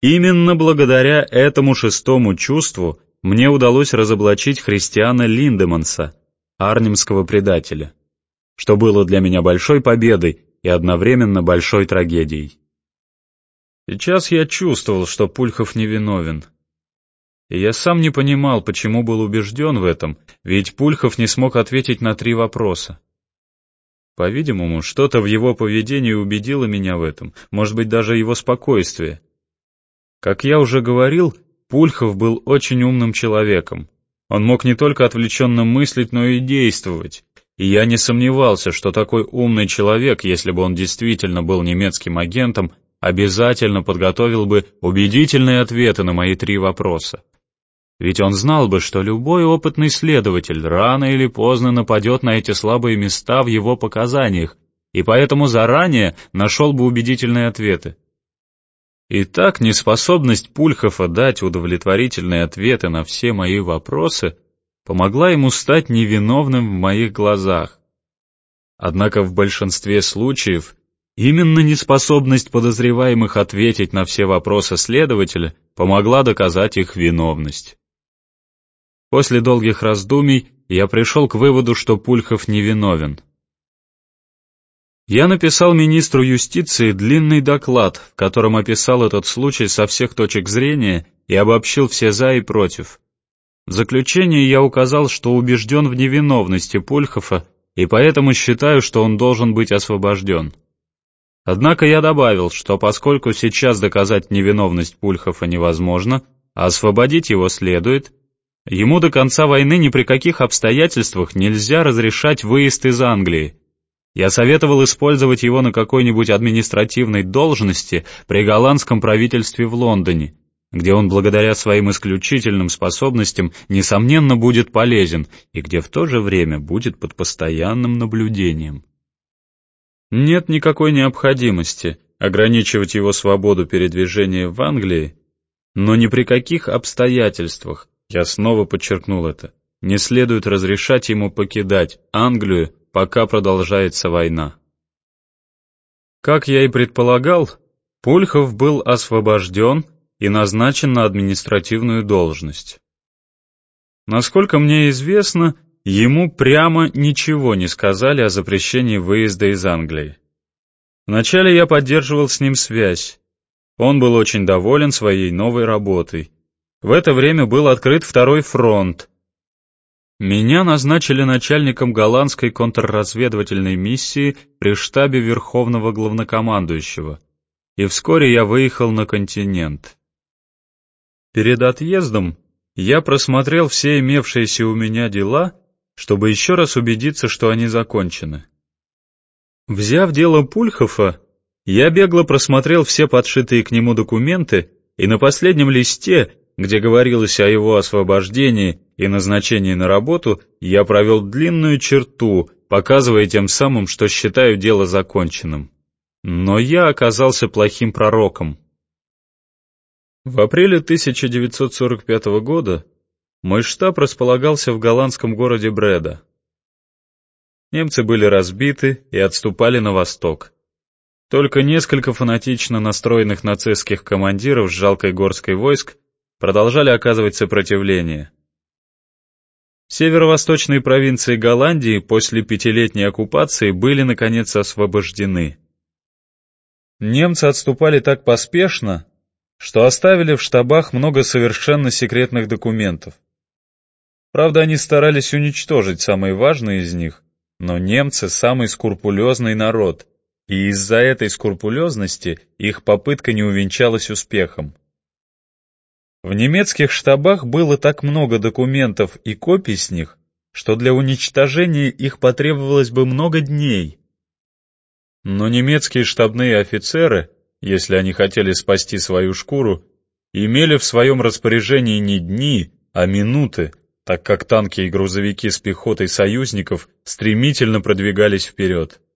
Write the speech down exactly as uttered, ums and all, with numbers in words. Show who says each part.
Speaker 1: Именно благодаря этому шестому чувству мне удалось разоблачить Христиана Линдеманса, арнемского предателя, что было для меня большой победой и одновременно большой трагедией. Сейчас я чувствовал, что Пульхов невиновен. И я сам не понимал, почему был убежден в этом, ведь Пульхов не смог ответить на три вопроса. По-видимому, что-то в его поведении убедило меня в этом, может быть, даже его спокойствие. Как я уже говорил, Пульхов был очень умным человеком. Он мог не только отвлеченно мыслить, но и действовать. И я не сомневался, что такой умный человек, если бы он действительно был немецким агентом, обязательно подготовил бы убедительные ответы на мои три вопроса. Ведь он знал бы, что любой опытный следователь рано или поздно нападет на эти слабые места в его показаниях, и поэтому заранее нашел бы убедительные ответы. Итак, неспособность Пульхова дать удовлетворительные ответы на все мои вопросы помогла ему стать невиновным в моих глазах. Однако в большинстве случаев именно неспособность подозреваемых ответить на все вопросы следователя помогла доказать их виновность. После долгих раздумий я пришел к выводу, что Пульхов невиновен. Я написал министру юстиции длинный доклад, в котором описал этот случай со всех точек зрения и обобщил все «за» и «против». В заключение я указал, что убежден в невиновности Пульхова и поэтому считаю, что он должен быть освобожден. Однако я добавил, что поскольку сейчас доказать невиновность Пульхова невозможно, а освободить его следует, ему до конца войны ни при каких обстоятельствах нельзя разрешать выезд из Англии. Я советовал использовать его на какой-нибудь административной должности при голландском правительстве в Лондоне, где он благодаря своим исключительным способностям несомненно будет полезен и где в то же время будет под постоянным наблюдением. Нет никакой необходимости ограничивать его свободу передвижения в Англии, но ни при каких обстоятельствах, я снова подчеркнул это, не следует разрешать ему покидать Англию, пока продолжается война. Как я и предполагал, Пульхов был освобожден и назначен на административную должность. Насколько мне известно, ему прямо ничего не сказали о запрещении выезда из Англии. Вначале я поддерживал с ним связь. Он был очень доволен своей новой работой. В это время был открыт второй фронт. Меня назначили начальником голландской контрразведывательной миссии при штабе Верховного Главнокомандующего, и вскоре я выехал на континент. Перед отъездом я просмотрел все имевшиеся у меня дела, чтобы еще раз убедиться, что они закончены. Взяв дело Пульхова, я бегло просмотрел все подшитые к нему документы, и на последнем листе, где говорилось о его освобождении и назначении на работу, я провел длинную черту, показывая тем самым, что считаю дело законченным. Но я оказался плохим пророком. В апреле тысяча девятьсот сорок пятого года мой штаб располагался в голландском городе Бреда. Немцы были разбиты и отступали на восток. Только несколько фанатично настроенных нацистских командиров с жалкой горсткой войск продолжали оказывать сопротивление. Северо-восточные провинции Голландии после пятилетней оккупации были, наконец, освобождены. Немцы отступали так поспешно, что оставили в штабах много совершенно секретных документов. Правда, они старались уничтожить самые важные из них, но немцы — самый скрупулезный народ, и из-за этой скрупулезности их попытка не увенчалась успехом. В немецких штабах было так много документов и копий с них, что для уничтожения их потребовалось бы много дней. Но немецкие штабные офицеры, если они хотели спасти свою шкуру, имели в своем распоряжении не дни, а минуты, так как танки и грузовики с пехотой союзников стремительно продвигались вперед.